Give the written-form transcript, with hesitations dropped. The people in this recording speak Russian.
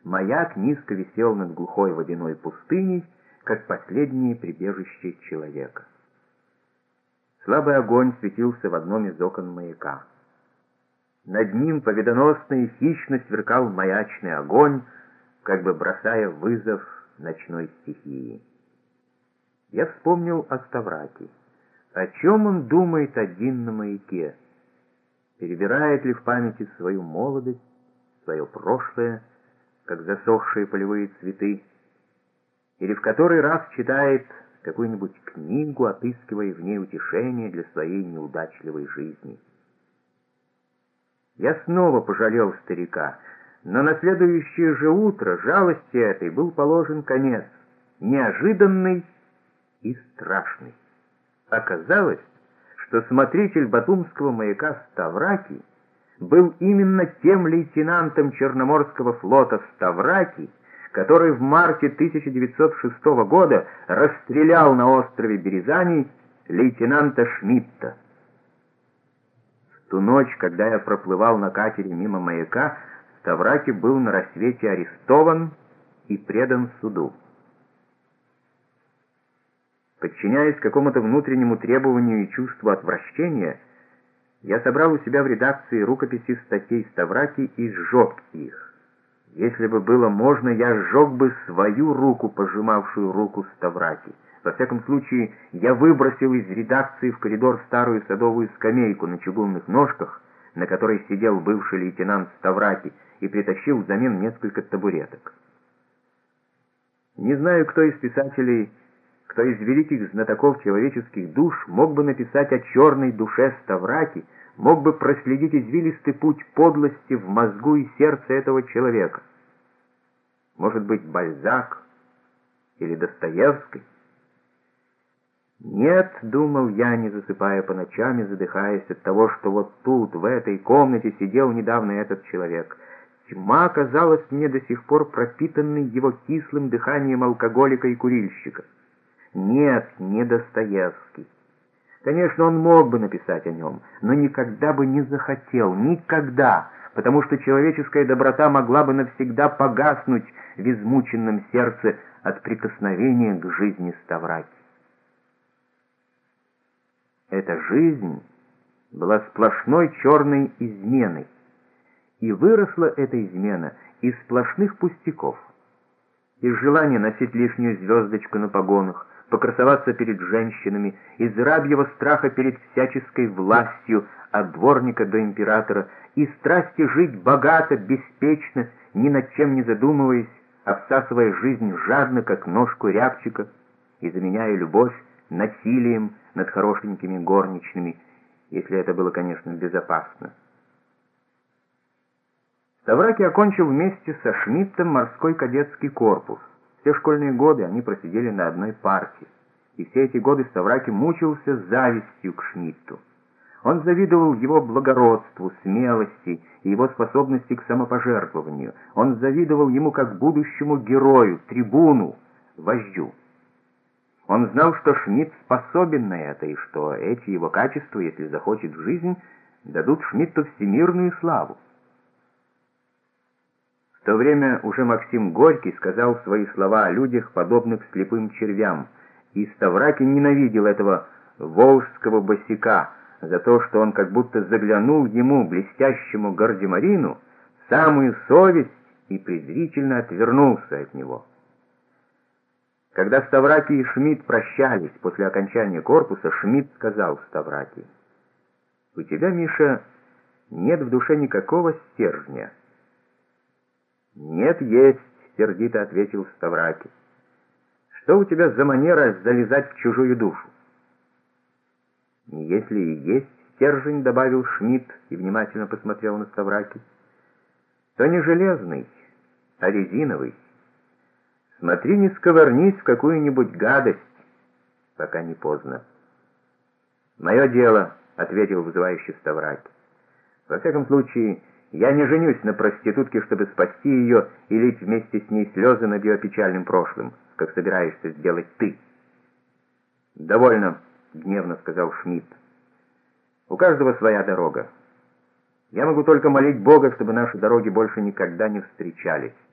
маяк низко висел над глухой водяной пустыней, как последнее прибежище человека. Слабый огонь светился в одном из окон маяка. Над ним победоносно и хищно сверкал маячный огонь, как бы бросая вызов ночной стихии. Я вспомнил о Ставраке. О чем он думает один на маяке? Перебирает ли в памяти свою молодость, свое прошлое, как засохшие полевые цветы? Или в который раз читает какую-нибудь книгу, отыскивая в ней утешение для своей неудачливой жизни? Я снова пожалел старика, но на следующее же утро жалости этой был положен конец, неожиданный и страшный. Оказалось, что смотритель батумского маяка Ставраки был именно тем лейтенантом Черноморского флота Ставраки, который в марте 1906 года расстрелял на острове Березани лейтенанта Шмидта. В ту ночь, когда я проплывал на катере мимо маяка, Ставраки был на рассвете арестован и предан суду. Подчиняясь какому-то внутреннему требованию и чувству отвращения, я собрал у себя в редакции рукописи статей Ставраки и сжег их. Если бы было можно, я сжег бы свою руку, пожимавшую руку Ставраки. Во всяком случае, я выбросил из редакции в коридор старую садовую скамейку на чугунных ножках, на которой сидел бывший лейтенант Ставраки, и притащил взамен несколько табуреток. Не знаю, кто из писателей, кто из великих знатоков человеческих душ мог бы написать о черной душе Ставраки, мог бы проследить извилистый путь подлости в мозгу и сердце этого человека. Может быть, Бальзак или Достоевский? Нет, думал я, не засыпая по ночам и задыхаясь от того, что вот тут, в этой комнате, сидел недавно этот человек. Тьма казалась мне до сих пор пропитанной его кислым дыханием алкоголика и курильщика. Нет, не Достоевский. Конечно, он мог бы написать о нем, но никогда бы не захотел, никогда, потому что человеческая доброта могла бы навсегда погаснуть в измученном сердце от прикосновения к жизни Ставраки. Эта жизнь была сплошной черной изменой, и выросла эта измена из сплошных пустяков, из желания носить лишнюю звездочку на погонах, покрасоваться перед женщинами, из рабьего страха перед всяческой властью, от дворника до императора, из страсти жить богато, беспечно, ни над чем не задумываясь, обсасывая жизнь жадно, как ножку рябчика, и заменяя любовь насилием над хорошенькими горничными, если это было, конечно, безопасно. Ставраки окончил вместе со Шмидтом морской кадетский корпус. Все школьные годы они просидели на одной парте, и все эти годы Ставраки мучился завистью к Шмидту. Он завидовал его благородству, смелости и его способности к самопожертвованию. Он завидовал ему как будущему герою, трибуну, вождю. Он знал, что Шмидт способен на это, и что эти его качества, если захочет в жизнь, дадут Шмидту всемирную славу. В то время уже Максим Горький сказал свои слова о людях, подобных слепым червям, и Ставраки ненавидел этого волжского босяка за то, что он как будто заглянул ему, блестящему гардемарину, в самую совесть и презрительно отвернулся от него. Когда Ставраки и Шмидт прощались после окончания корпуса, Шмидт сказал Ставраки: «У тебя, Миша, нет в душе никакого стержня». «Нет, есть», — сердито ответил Ставраки. «Что у тебя за манера залезать в чужую душу?» «Если и есть стержень», — добавил Шмидт и внимательно посмотрел на Ставраки, «то не железный, а резиновый. Смотри, не сковырнись в какую-нибудь гадость, пока не поздно». «Мое дело», — ответил вызывающий Ставраки. «Во всяком случае, я не женюсь на проститутке, чтобы спасти ее и лить вместе с ней слезы над ее печальным прошлым, как собираешься сделать ты». «Довольно», — гневно сказал Шмидт. «У каждого своя дорога. Я могу только молить Бога, чтобы наши дороги больше никогда не встречались».